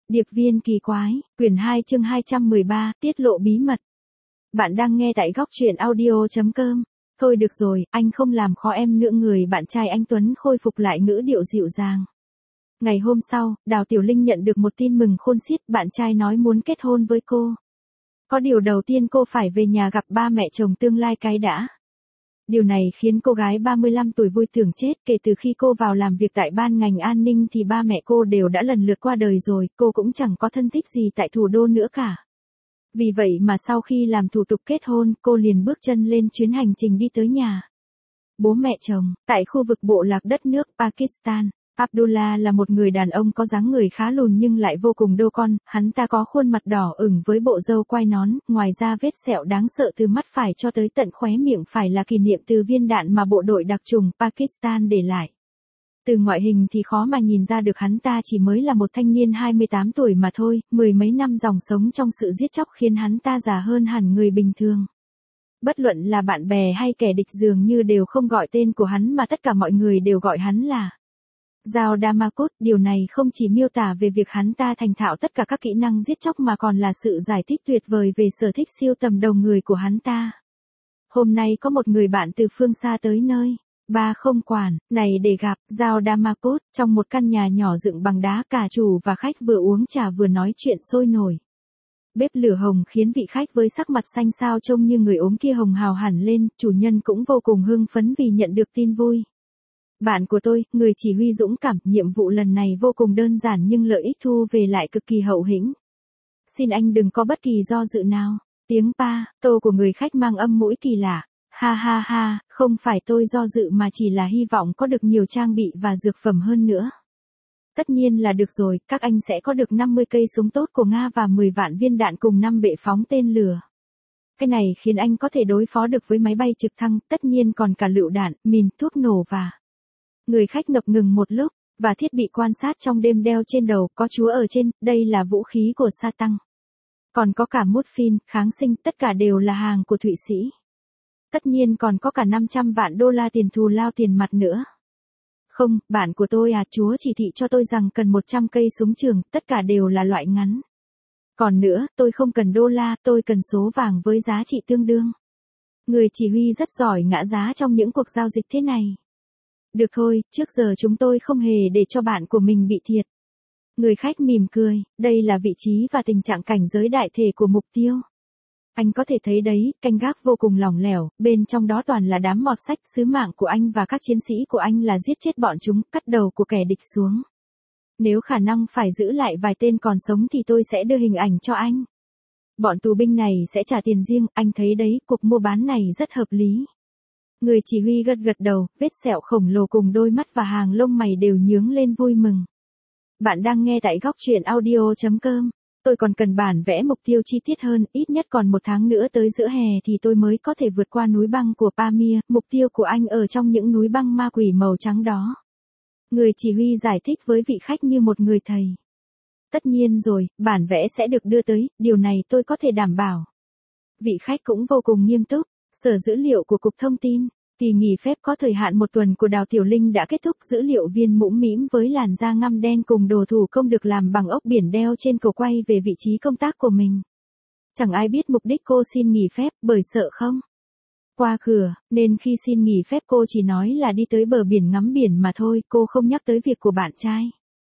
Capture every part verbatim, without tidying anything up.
Điệp viên kỳ quái, quyển hai chương hai trăm mười ba, tiết lộ bí mật. Bạn đang nghe tại góc truyện audio chấm com. Thôi được rồi, anh không làm khó em nữa. Người bạn trai anh Tuấn khôi phục lại ngữ điệu dịu dàng. Ngày hôm sau, Đào Tiểu Linh nhận được một tin mừng khôn xiết, bạn trai nói muốn kết hôn với cô. Có điều đầu tiên cô phải về nhà gặp ba mẹ chồng tương lai cái đã. Điều này khiến cô gái ba mươi lăm tuổi vui tưởng chết. Kể từ khi cô vào làm việc tại ban ngành an ninh thì ba mẹ cô đều đã lần lượt qua đời rồi, cô cũng chẳng có thân thích gì tại thủ đô nữa cả. Vì vậy mà sau khi làm thủ tục kết hôn, cô liền bước chân lên chuyến hành trình đi tới nhà bố mẹ chồng, tại khu vực bộ lạc đất nước Pakistan. Abdullah là một người đàn ông có dáng người khá lùn nhưng lại vô cùng đô con, hắn ta có khuôn mặt đỏ ửng với bộ râu quai nón, ngoài ra vết sẹo đáng sợ từ mắt phải cho tới tận khóe miệng phải là kỷ niệm từ viên đạn mà bộ đội đặc chủng Pakistan để lại. Từ ngoại hình thì khó mà nhìn ra được hắn ta chỉ mới là một thanh niên hai mươi tám tuổi mà thôi, mười mấy năm dòng sống trong sự giết chóc khiến hắn ta già hơn hẳn người bình thường. Bất luận là bạn bè hay kẻ địch dường như đều không gọi tên của hắn mà tất cả mọi người đều gọi hắn là Dao Damakut. Điều này không chỉ miêu tả về việc hắn ta thành thạo tất cả các kỹ năng giết chóc mà còn là sự giải thích tuyệt vời về sở thích siêu tầm đầu người của hắn ta. Hôm nay có một người bạn từ phương xa tới nơi ba không quản này để gặp Dao Damakut trong một căn nhà nhỏ dựng bằng đá. Cả chủ và khách vừa uống trà vừa nói chuyện sôi nổi. Bếp lửa hồng khiến vị khách với sắc mặt xanh xao trông như người ốm kia hồng hào hẳn lên, chủ nhân cũng vô cùng hưng phấn vì nhận được tin vui. Bạn của tôi, người chỉ huy dũng cảm, nhiệm vụ lần này vô cùng đơn giản nhưng lợi ích thu về lại cực kỳ hậu hĩnh. Xin anh đừng có bất kỳ do dự nào. Tiếng pa, tô của người khách mang âm mũi kỳ lạ. Ha ha ha, không phải tôi do dự mà chỉ là hy vọng có được nhiều trang bị và dược phẩm hơn nữa. Tất nhiên là được rồi, các anh sẽ có được năm mươi cây súng tốt của Nga và mười vạn viên đạn cùng năm bệ phóng tên lửa. Cái này khiến anh có thể đối phó được với máy bay trực thăng, tất nhiên còn cả lựu đạn, mìn, thuốc nổ và... Người khách ngập ngừng một lúc, và thiết bị quan sát trong đêm đeo trên đầu, có chúa ở trên, đây là vũ khí của Satan. Còn có cả morphine, kháng sinh, tất cả đều là hàng của Thụy Sĩ. Tất nhiên còn có cả năm trăm vạn đô la tiền thù lao tiền mặt nữa. Không, bạn của tôi à, chúa chỉ thị cho tôi rằng cần một trăm cây súng trường, tất cả đều là loại ngắn. Còn nữa, tôi không cần đô la, tôi cần số vàng với giá trị tương đương. Người chỉ huy rất giỏi ngã giá trong những cuộc giao dịch thế này. Được thôi, trước giờ chúng tôi không hề để cho bạn của mình bị thiệt. Người khách mỉm cười, đây là vị trí và tình trạng cảnh giới đại thể của mục tiêu. Anh có thể thấy đấy, canh gác vô cùng lỏng lẻo, bên trong đó toàn là đám mọt sách. Sứ mạng của anh và các chiến sĩ của anh là giết chết bọn chúng, cắt đầu của kẻ địch xuống. Nếu khả năng phải giữ lại vài tên còn sống thì tôi sẽ đưa hình ảnh cho anh. Bọn tù binh này sẽ trả tiền riêng, anh thấy đấy, cuộc mua bán này rất hợp lý. Người chỉ huy gật gật đầu, vết sẹo khổng lồ cùng đôi mắt và hàng lông mày đều nhướng lên vui mừng. Bạn đang nghe tại góc truyện audio chấm com. Tôi còn cần bản vẽ mục tiêu chi tiết hơn, ít nhất còn một tháng nữa tới giữa hè thì tôi mới có thể vượt qua núi băng của Pamir. Mục tiêu của anh ở trong những núi băng ma quỷ màu trắng đó. Người chỉ huy giải thích với vị khách như một người thầy. Tất nhiên rồi, bản vẽ sẽ được đưa tới, điều này tôi có thể đảm bảo. Vị khách cũng vô cùng nghiêm túc. Sở dữ liệu của Cục Thông tin, kỳ nghỉ phép có thời hạn một tuần của Đào Tiểu Linh đã kết thúc. Dữ liệu viên mũm mĩm với làn da ngăm đen cùng đồ thủ công được làm bằng ốc biển đeo trên cổ quay về vị trí công tác của mình. Chẳng ai biết mục đích cô xin nghỉ phép, bởi sợ không qua cửa, nên khi xin nghỉ phép cô chỉ nói là đi tới bờ biển ngắm biển mà thôi, cô không nhắc tới việc của bạn trai.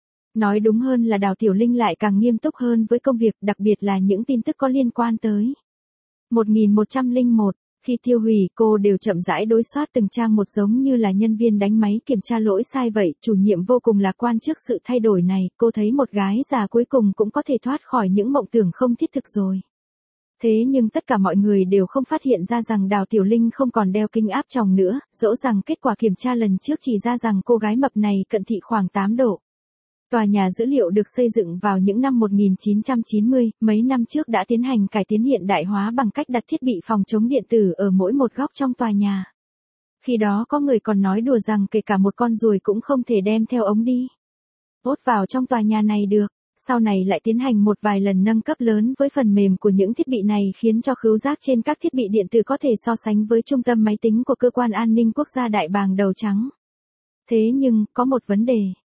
Nói đúng hơn là Đào Tiểu Linh lại càng nghiêm túc hơn với công việc, đặc biệt là những tin tức có liên quan tới một nghìn một trăm lẻ một. Khi tiêu hủy, cô đều chậm rãi đối soát từng trang một giống như là nhân viên đánh máy kiểm tra lỗi sai vậy. Chủ nhiệm vô cùng lạc quan trước sự thay đổi này, cô thấy một gái già cuối cùng cũng có thể thoát khỏi những mộng tưởng không thiết thực rồi. Thế nhưng tất cả mọi người đều không phát hiện ra rằng Đào Tiểu Linh không còn đeo kính áp tròng nữa, dẫu rằng kết quả kiểm tra lần trước chỉ ra rằng cô gái mập này cận thị khoảng tám độ. Tòa nhà dữ liệu được xây dựng vào những năm một nghìn chín trăm chín mươi, mấy năm trước đã tiến hành cải tiến hiện đại hóa bằng cách đặt thiết bị phòng chống điện tử ở mỗi một góc trong tòa nhà. Khi đó có người còn nói đùa rằng kể cả một con ruồi cũng không thể đem theo ống đi ốt vào trong tòa nhà này được. Sau này lại tiến hành một vài lần nâng cấp lớn với phần mềm của những thiết bị này khiến cho khứu giác trên các thiết bị điện tử có thể so sánh với trung tâm máy tính của cơ quan an ninh quốc gia đại bàng đầu trắng. Thế nhưng, có một vấn đề.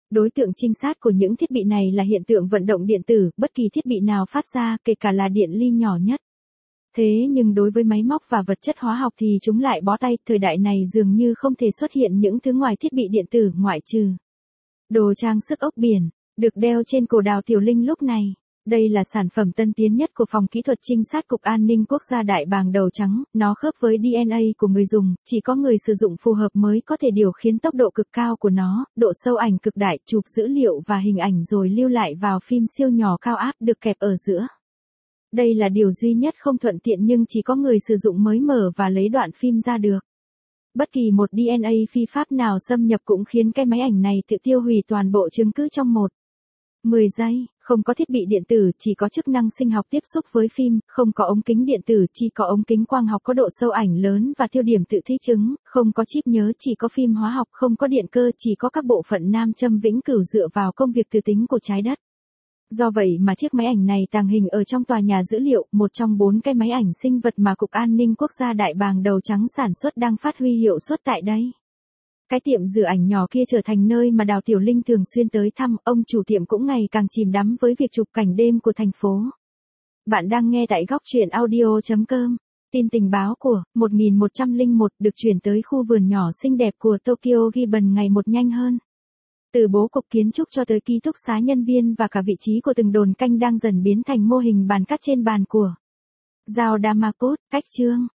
Đối tượng trinh sát của những thiết bị này là hiện tượng vận động điện tử, bất kỳ thiết bị nào phát ra, kể cả là điện ly nhỏ nhất. Thế nhưng đối với máy móc và vật chất hóa học thì chúng lại bó tay, thời đại này dường như không thể xuất hiện những thứ ngoài thiết bị điện tử, ngoại trừ đồ trang sức ốc biển, được đeo trên cổ Đào Tiểu Linh lúc này. Đây là sản phẩm tân tiến nhất của Phòng Kỹ thuật Trinh sát Cục An ninh Quốc gia Đại Bàng Đầu Trắng, nó khớp với đê en a của người dùng, chỉ có người sử dụng phù hợp mới có thể điều khiển tốc độ cực cao của nó, độ sâu ảnh cực đại, chụp dữ liệu và hình ảnh rồi lưu lại vào phim siêu nhỏ cao áp được kẹp ở giữa. Đây là điều duy nhất không thuận tiện nhưng chỉ có người sử dụng mới mở và lấy đoạn phim ra được. Bất kỳ một đê en a phi pháp nào xâm nhập cũng khiến cái máy ảnh này tự tiêu hủy toàn bộ chứng cứ trong một mười giây, không có thiết bị điện tử, chỉ có chức năng sinh học tiếp xúc với phim, không có ống kính điện tử, chỉ có ống kính quang học có độ sâu ảnh lớn và tiêu điểm tự thích ứng, không có chip nhớ, chỉ có phim hóa học, không có điện cơ, chỉ có các bộ phận nam châm vĩnh cửu dựa vào công việc từ tính của trái đất. Do vậy mà chiếc máy ảnh này tàng hình ở trong tòa nhà dữ liệu, một trong bốn cái máy ảnh sinh vật mà Cục An ninh Quốc gia Đại Bàng Đầu Trắng sản xuất đang phát huy hiệu suất tại đây. Cái tiệm rửa ảnh nhỏ kia trở thành nơi mà Đào Tiểu Linh thường xuyên tới thăm, ông chủ tiệm cũng ngày càng chìm đắm với việc chụp cảnh đêm của thành phố. Bạn đang nghe tại góc truyện audio chấm com. Tin tình báo của một nghìn một trăm lẻ một được chuyển tới khu vườn nhỏ xinh đẹp của Tokyo Gibbon ngày một nhanh hơn. Từ bố cục kiến trúc cho tới ký túc xá nhân viên và cả vị trí của từng đồn canh đang dần biến thành mô hình bàn cắt trên bàn của Giao Damakot, cách chương.